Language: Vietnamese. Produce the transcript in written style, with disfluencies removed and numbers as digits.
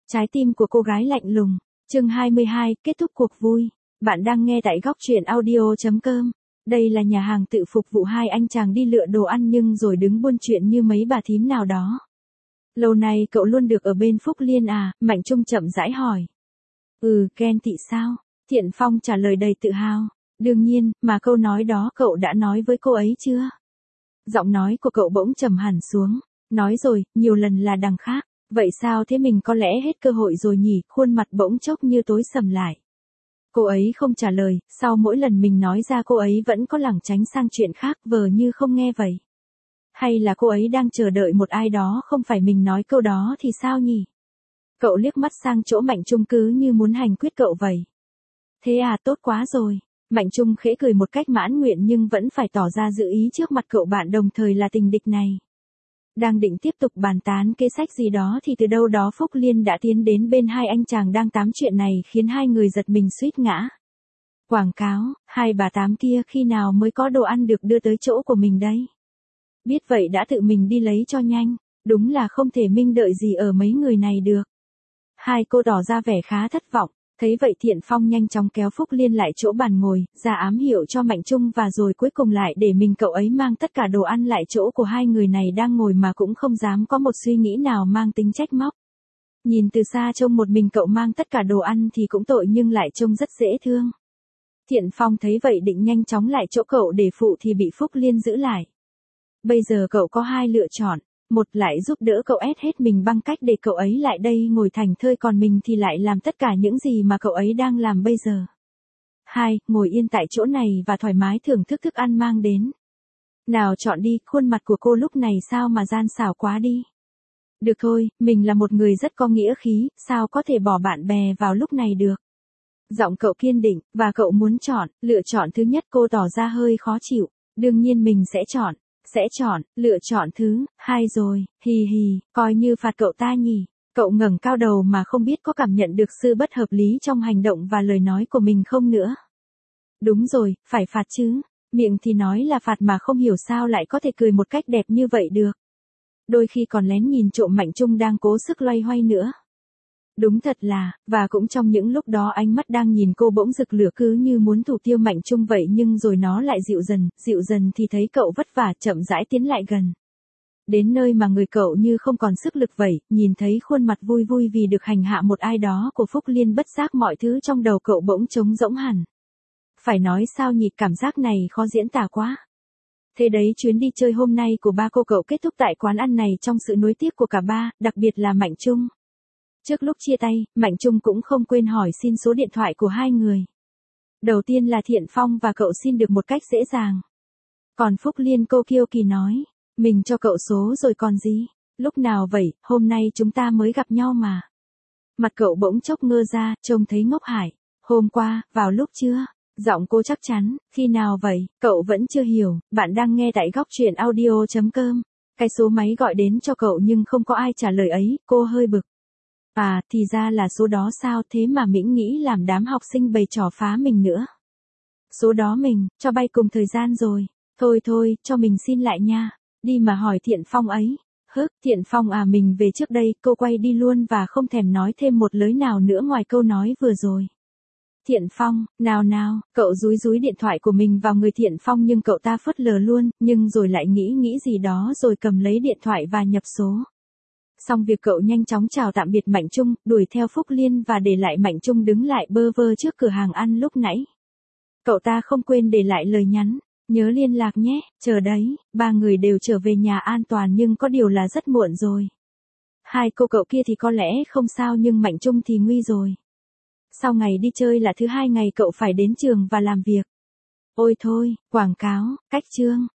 Trái tim của cô gái lạnh lùng. Chương 22, kết thúc cuộc vui. Bạn đang nghe tại góc truyện audio.com. Đây là nhà hàng tự phục vụ hai anh chàng đi lựa đồ ăn nhưng rồi đứng buôn chuyện như mấy bà thím nào đó. Lâu nay cậu luôn được ở bên Phúc Liên à? Mạnh Trung chậm rãi hỏi. Ghen tị sao? Thiện Phong trả lời đầy tự hào. Đương nhiên, mà câu nói đó cậu đã nói với cô ấy chưa? Giọng nói của cậu bỗng trầm hẳn xuống. Nói rồi, nhiều lần là đằng khác. Vậy sao thế, mình có lẽ hết cơ hội rồi nhỉ? Khuôn mặt bỗng chốc như tối sầm lại. Cô ấy không trả lời, sau mỗi lần mình nói ra cô ấy vẫn có lảng tránh sang chuyện khác, vờ như không nghe vậy. Hay là cô ấy đang chờ đợi một ai đó không phải mình nói câu đó thì sao nhỉ? Cậu liếc mắt sang chỗ Mạnh Trung cứ như muốn hành quyết cậu vậy. Thế à, tốt quá rồi. Mạnh Trung khẽ cười một cách mãn nguyện nhưng vẫn phải tỏ ra dự ý trước mặt cậu bạn đồng thời là tình địch này. Đang định tiếp tục bàn tán kế sách gì đó thì từ đâu đó Phúc Liên đã tiến đến bên hai anh chàng đang tám chuyện này khiến hai người giật mình suýt ngã. Quảng cáo, hai bà tám kia khi nào mới có đồ ăn được đưa tới chỗ của mình đấy? Biết vậy đã tự mình đi lấy cho nhanh, đúng là không thể minh đợi gì ở mấy người này được. Hai cô tỏ ra vẻ khá thất vọng. Thấy vậy Thiện Phong nhanh chóng kéo Phúc Liên lại chỗ bàn ngồi, ra ám hiệu cho Mạnh Trung và rồi cuối cùng lại để mình cậu ấy mang tất cả đồ ăn lại chỗ của hai người này đang ngồi mà cũng không dám có một suy nghĩ nào mang tính trách móc. Nhìn từ xa trông một mình cậu mang tất cả đồ ăn thì cũng tội nhưng lại trông rất dễ thương. Thiện Phong thấy vậy định nhanh chóng lại chỗ cậu để phụ thì bị Phúc Liên giữ lại. Bây giờ cậu có hai lựa chọn. Một, lại giúp đỡ cậu ép hết mình bằng cách để cậu ấy lại đây ngồi thảnh thơi còn mình thì lại làm tất cả những gì mà cậu ấy đang làm bây giờ. Hai, ngồi yên tại chỗ này và thoải mái thưởng thức thức ăn mang đến. Nào chọn đi, khuôn mặt của cô lúc này sao mà gian xảo quá đi. Được thôi, mình là một người rất có nghĩa khí, sao có thể bỏ bạn bè vào lúc này được. Giọng cậu kiên định, và cậu muốn chọn, lựa chọn thứ nhất cô tỏ ra hơi khó chịu. Đương nhiên mình sẽ chọn, lựa chọn thứ hai rồi, hì hì, coi như phạt cậu ta nhỉ. Cậu ngẩng cao đầu mà không biết có cảm nhận được sự bất hợp lý trong hành động và lời nói của mình không nữa. Đúng rồi, phải phạt chứ, miệng thì nói là phạt mà không hiểu sao lại có thể cười một cách đẹp như vậy được. Đôi khi còn lén nhìn trộm Mạnh Trung đang cố sức loay hoay nữa. Đúng thật là, và cũng trong những lúc đó ánh mắt đang nhìn cô bỗng rực lửa cứ như muốn thủ tiêu Mạnh Trung vậy nhưng rồi nó lại dịu dần thì thấy cậu vất vả chậm rãi tiến lại gần. Đến nơi mà người cậu như không còn sức lực vậy, nhìn thấy khuôn mặt vui vui vì được hành hạ một ai đó của Phúc Liên bất giác mọi thứ trong đầu cậu bỗng trống rỗng hẳn. Phải nói sao nhỉ, cảm giác này khó diễn tả quá. Thế đấy, chuyến đi chơi hôm nay của ba cô cậu kết thúc tại quán ăn này trong sự nuối tiếc của cả ba, đặc biệt là Mạnh Trung. Trước lúc chia tay, Mạnh Trung cũng không quên hỏi xin số điện thoại của hai người. Đầu tiên là Thiện Phong và cậu xin được một cách dễ dàng. Còn Phúc Liên cô kiêu kỳ nói, mình cho cậu số rồi còn gì, lúc nào vậy, hôm nay chúng ta mới gặp nhau mà. Mặt cậu bỗng chốc ngơ ra, trông thấy ngốc hại. Hôm qua, vào lúc trưa, giọng cô chắc chắn, khi nào vậy, cậu vẫn chưa hiểu, bạn đang nghe tại góc truyện audio.com. Cái số máy gọi đến cho cậu nhưng không có ai trả lời ấy, cô hơi bực. À, thì ra là số đó sao, thế mà Mĩnh nghĩ làm đám học sinh bày trò phá mình nữa. Số đó mình, cho bay cùng thời gian rồi. Thôi, cho mình xin lại nha. Đi mà hỏi Thiện Phong ấy. Thiện Phong à, mình về trước đây, cô quay đi luôn và không thèm nói thêm một lời nào nữa ngoài câu nói vừa rồi. Thiện Phong, nào, cậu dúi điện thoại của mình vào người Thiện Phong nhưng cậu ta phớt lờ luôn, nhưng rồi lại nghĩ gì đó rồi cầm lấy điện thoại và nhập số. Xong việc cậu nhanh chóng chào tạm biệt Mạnh Trung, đuổi theo Phúc Liên và để lại Mạnh Trung đứng lại bơ vơ trước cửa hàng ăn lúc nãy. Cậu ta không quên để lại lời nhắn, nhớ liên lạc nhé, chờ đấy, ba người đều trở về nhà an toàn nhưng có điều là rất muộn rồi. Hai cô cậu kia thì có lẽ không sao nhưng Mạnh Trung thì nguy rồi. Sau ngày đi chơi là thứ hai ngày cậu phải đến trường và làm việc. Ôi thôi, quảng cáo, cách chương.